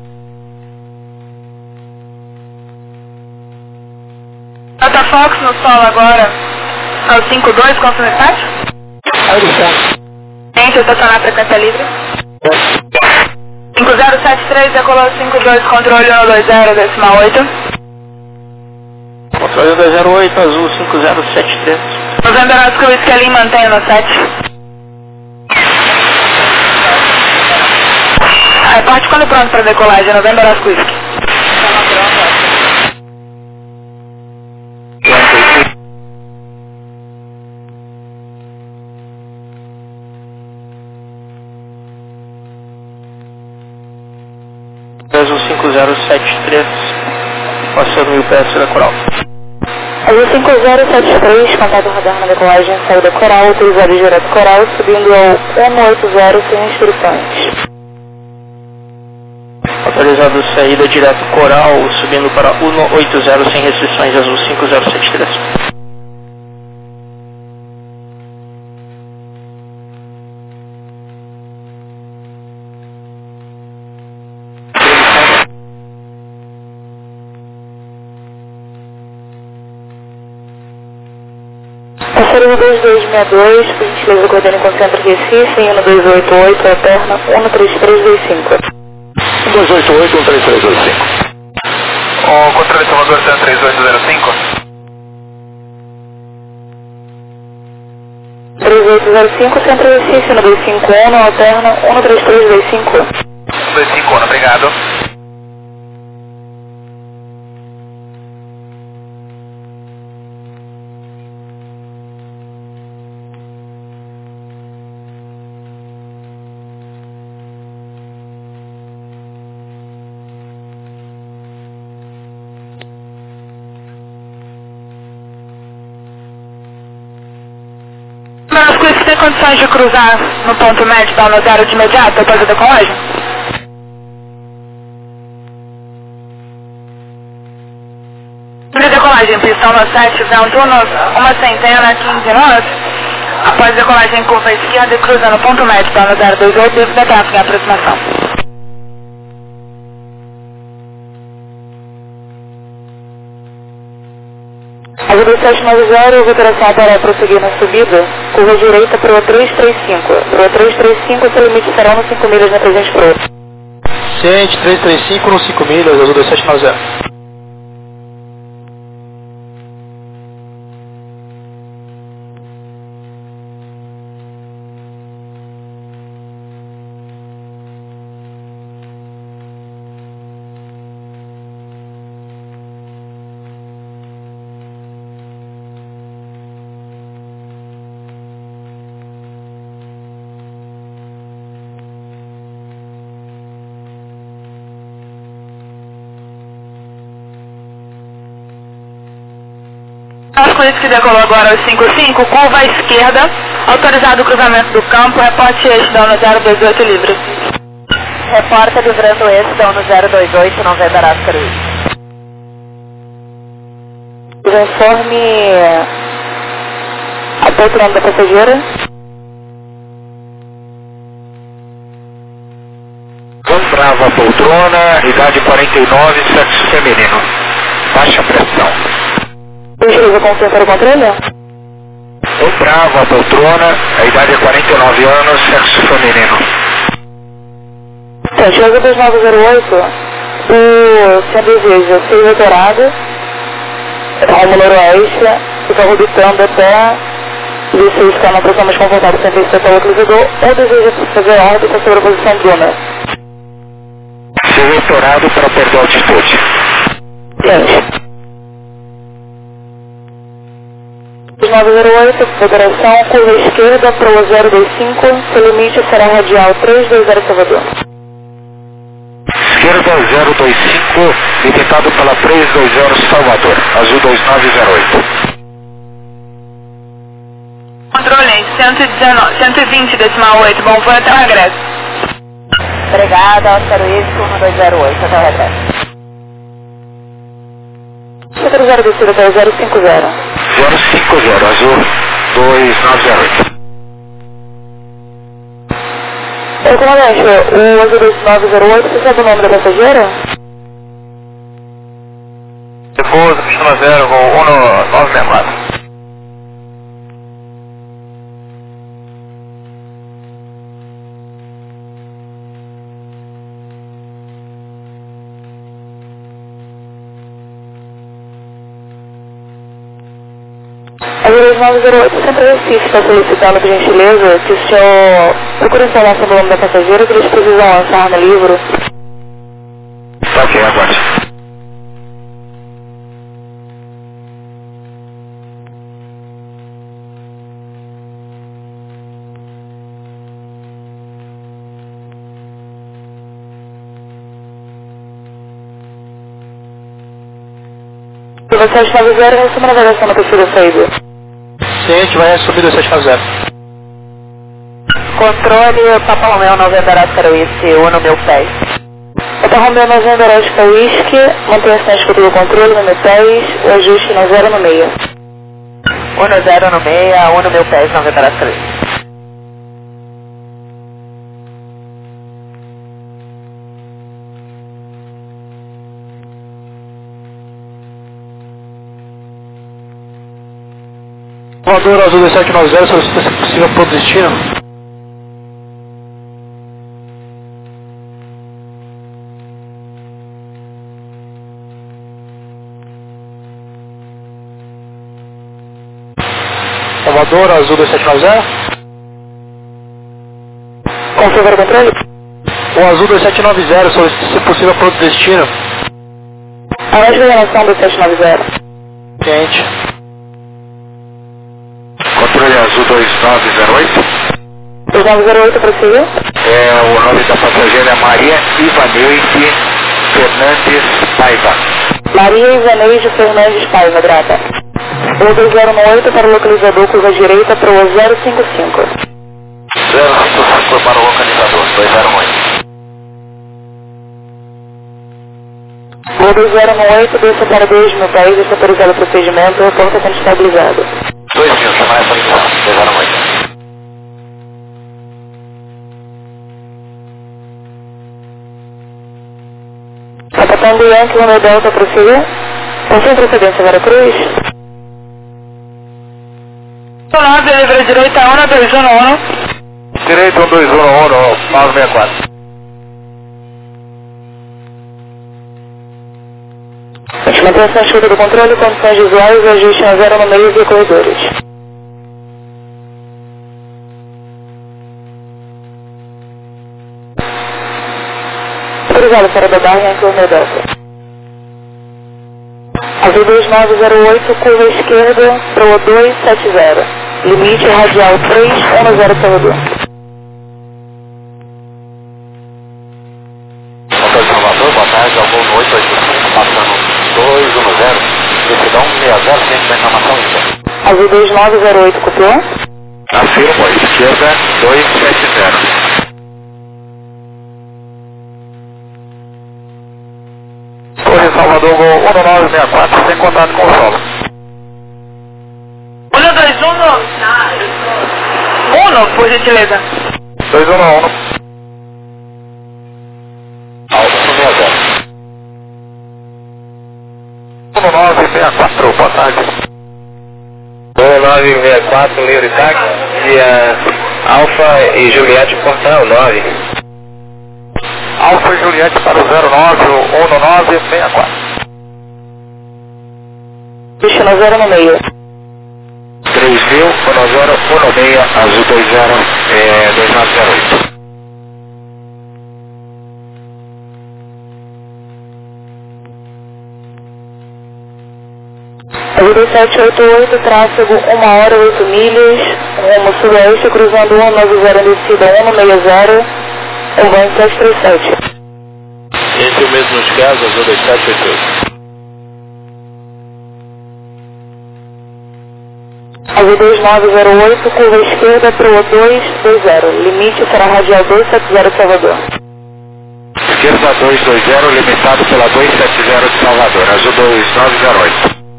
Delta Fox no solo agora. É o cinco dois, confirma o empate? Aí do centro. Gente, estacionar frequência livre. cinco zero sete três, decolou cinco dois, controle um dois zero, decimal oito. Controle um dois zero oito, azul cinco zero sete três. Novembro Oscar Whiskey mantém no sete. Reparte quando pronto para decolagem, Novembro Oscar Whiskey. Azul cinco zero sete três, passando mil pés da Coral. Azul cinco zero sete três, contato radar na decolagem, saída Coral, autorizado direto Coral, subindo ao um oito zero sem instruções. Autorizado saída direto Coral, subindo para um oito zero sem restrições, Azul cinco zero sete três. Passarinho dois dois seis dois, por gentileza, coordene com o Centro Recife, um dois oito oito, alterna um três três dois cinco. um dois oito oito, um três três dois cinco. O controle Salvador tem três oito zero cinco. três oito zero cinco, Centro Recife, um dois cinco um, alterna um três três dois cinco. um dois cinco um, obrigado. Mas com isso tem condições de cruzar no ponto médio para no zero de imediato após a decolagem? De decolagem, pistão no sete, vento uma centena, quinze nós. Após a decolagem em curva esquerda e cruza no ponto médio para no zero dois oito, deve dar tráfego em aproximação. Azul dois sete nove zero, operação para prosseguir na subida, curva direita para o três três cinco. Para o três três cinco, seu limite será nos cinco milhas na presente pro. Ciente, três três cinco nos cinco milhas, Azul dois sete nove zero. As coisas que decolou agora o cinco cinco, curva à esquerda, autorizado o cruzamento do campo, reporte eixo da zero dois oito livre. Reporta livrando eixo da zero dois oito, não vai dar Oscar Whiskey. Informe a poltrona da passageira. Brava poltrona, idade quarenta e nove, sexo feminino. Baixa pressão. Gentileza, concentra o controle? O Brava poltrona, a idade é quarenta e nove anos, sexo feminino. Gentileza dois nove zero oito, o senhor deseja ser doutorado, rumo noroeste, fica orbitando até dezesseis ficar na posição mais confortável sem ver o localizador, ou deseja fazer órbita sobre a posição Bruna? Ser doutorado para perder altitude. Gente. dois nove zero oito, federação, curva esquerda para o zero dois cinco, seu limite será radial três dois zero Salvador. Esquerda zero dois cinco, limitado pela três dois zero Salvador, azul dois nove zero oito. Controle cento e vinte, decimal oito, bom voo até o regresso. Obrigada, Oscar Whiskey, um dois zero oito, até o regresso. autorizado descida até zero cinco zero. zero cinco zero, azul dois nove zero oito. Ô, comandante, o azul dois nove zero oito, você sabe o nome da passageira? Pouso, pista zero, voo um nove seis quatro. Azul dois nove zero oito, sempre Recife, está solicitando, por gentileza, que o senhor procure informação do nome da passageira, que eles precisam lançar no livro. Tá ok, aguarde. sete nove zero, resumo a navegação na terceira saída. Sim, a gente vai assumir do sete nove zero. Controle, Papa Romeo noventa Oscar Whisky, Uno Meu Pés. Papa Romeo noventa Oscar Whisky, mantenha-se na escuta do controle, no meu pés, o ajuste no zero no meio. Uno zero no meio, Uno Meu Pés, noventa Oscar Whisky. Voador azul dois sete nove zero, solicita se possível para o destino. Voador azul dois sete nove zero. Configura o controle? O azul dois sete nove zero, solicita se possível para o destino. Aonde vem a relação do sete nove zero? Quente. Controle azul dois nove zero oito. dois nove zero oito, prosseguiu? É, o nome da passageira é Maria Ivaneide Fernandes Paiva. Maria Ivaneide Fernandes Paiva, grata. O dois zero oito para o localizador, curva direita para o zero cinco cinco. zero cinco cinco para o localizador, dois zero oito. O dois zero oito, desça para dois mil pés, está autorizado o procedimento, o ponto está estabilizado. dois mil, chamar essa ligação, dois zero oito. Capitão Yankee, o meu Delta, prosseguiu? Confirma procedência, Vera Cruz. nove, livre direita, um dois um um. Direito um dois um um, nove seis quatro. Manutenção escuta do controle, condições visuais, ajuste a zero no meio e corredores. Autorizado para dobrar e incluir meu Delta. Azul dois nove zero oito, curva esquerda, para o dois sete zero. Limite radial três um zero corredor. Hotel de Salvador, boa tarde, ao voo oito oito cinco, passando dois um zero, decidão seis zero, ciente da informação ainda. Azul dois nove zero oito, copiou? Afirmo, esquerda dois sete zero. Torre Salvador, voo um nove seis quatro, sem contato com o solo. um dois um, um, por gentileza. dois um um. Alto seis zero. um nove seis quatro, boa tarde. um nove seis quatro, livre táxi, via Alfa e Juliette Portal nove. Alfa e Juliette para o zero nove um nove seis quatro. Destino zero no meio. três mil, um zero um seis, azul dois zero, é, dois nove zero oito. Azul dois sete oito oito, tráfego uma hora oito milhas, rumo sudoeste, cruzando um nove zero, descida um seis zero, um banho sete três sete. Entre o mesmo caso, azul dois sete oito oito. Azul dois nove zero oito, curva esquerda para o dois dois zero, limite será radial dois sete zero, Salvador. Esquerda dois dois zero, limitado pela dois sete zero de Salvador, azul dois nove zero oito.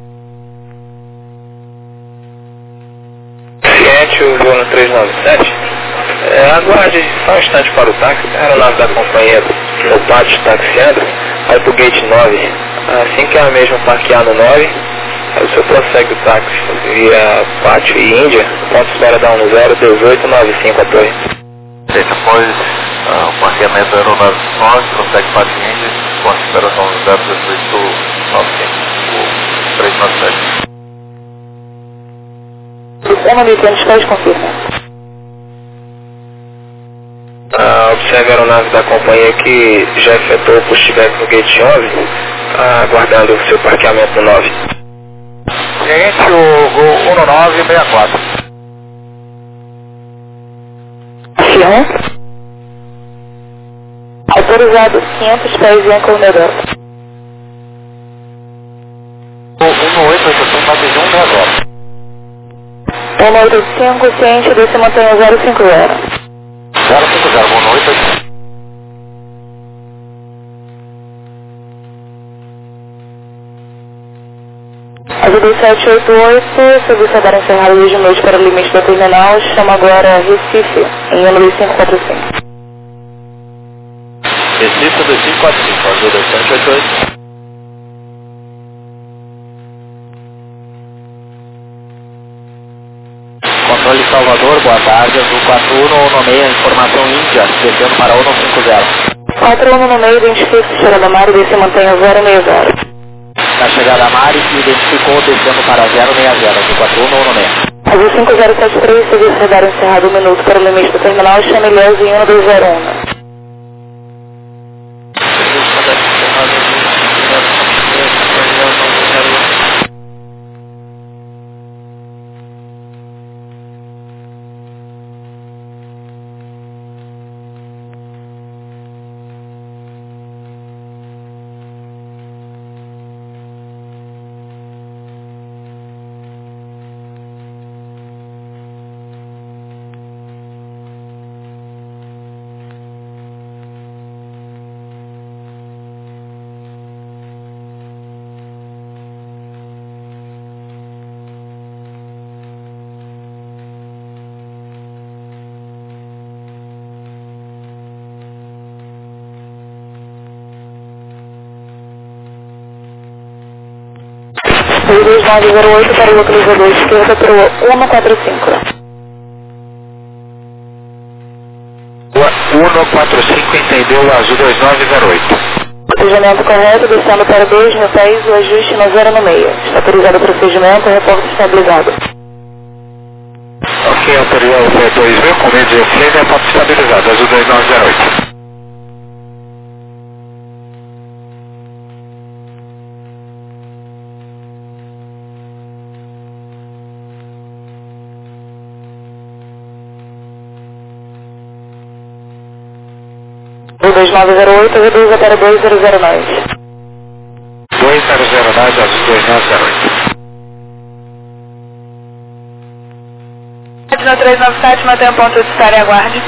o voo três nove sete. É, aguarde só um instante para o táxi. A aeronave da companhia no pátio taxiando. Aí pro gate nove. Assim que a mesma parquear no nove, aí o senhor prossegue o táxi via pátio e Índia. Ponto de espera da um zero dezoito noventa e cinco a torre. Após uh, o parqueamento da aeronave nove, prossegue pátio e Índia. Ponto de espera da um zero dezoito noventa e cinco, três nove sete. Sistema mil quinhentos pés, confirma. Ah, observe a aeronave da companhia que já efetuou o pushback no gate nove, ah, aguardando o seu parqueamento no nove. Gente, o Gol um nove seis quatro. Afirma. Autorizado quinhentos pés em Colmedor. um oito oito cinco nove um seis zero. um oito cinco, ciente desse mantenha zero cinco zero. zero cinco zero, boa noite. Ajuda sete oito oito, serviço agora encerrado hoje de noite para o limite da terminal, chama agora Recife, em um dois cinco quatro cinco. Recife dois cinco quatro cinco, ajuda sete oito oito. Controle Salvador, boa tarde, azul quatro um no meio, informação Índia, descendo para um cinco zero. quatro um no meio, identifique chegada da Mari, desce mantenha zero seis zero. Na chegada a Mari, identificou descendo para zero seis zero, azul quatro um no meio. Azul cinco zero sete três, serviço radar encerrado um minuto para o limite da terminal, chama Ilhéus em um dois zero um. dois nove zero oito para o localizador esquerda para o um quatro cinco. um quatro cinco entendeu o azul dois nove zero oito. Procedimento correto, descendo para dois mil pés, o ajuste no zero no meio. Está autorizado o procedimento, reporte estabilizado. Ok, autorizado o dois mil, com meio dezesseis, reporte estabilizado, azul dois nove zero oito. dois nove zero oito, reduza para dois zero zero nove. dois zero zero nove, azul dois nove zero oito. No três nove sete, mantenha o ponto de estar e aguarde.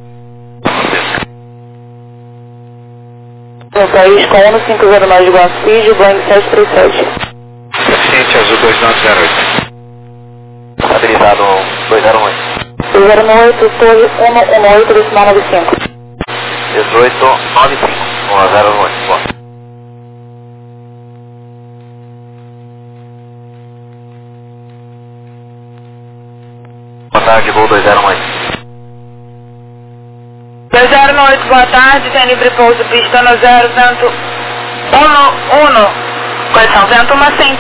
No país com um cinco zero nove de Guacídio, Boeing sete três sete. Paciente azul dois nove zero oito. Estabilizado dois zero oito. dois zero oito, torre um um oito, decimal nove cinco. dezoito noventa e cinco, um zero oito, boa. Boa tarde, voo dois zero oito. dois zero oito, boa tarde, tem livre pouso, pista no zero, vento um um, correção, vento uma cem.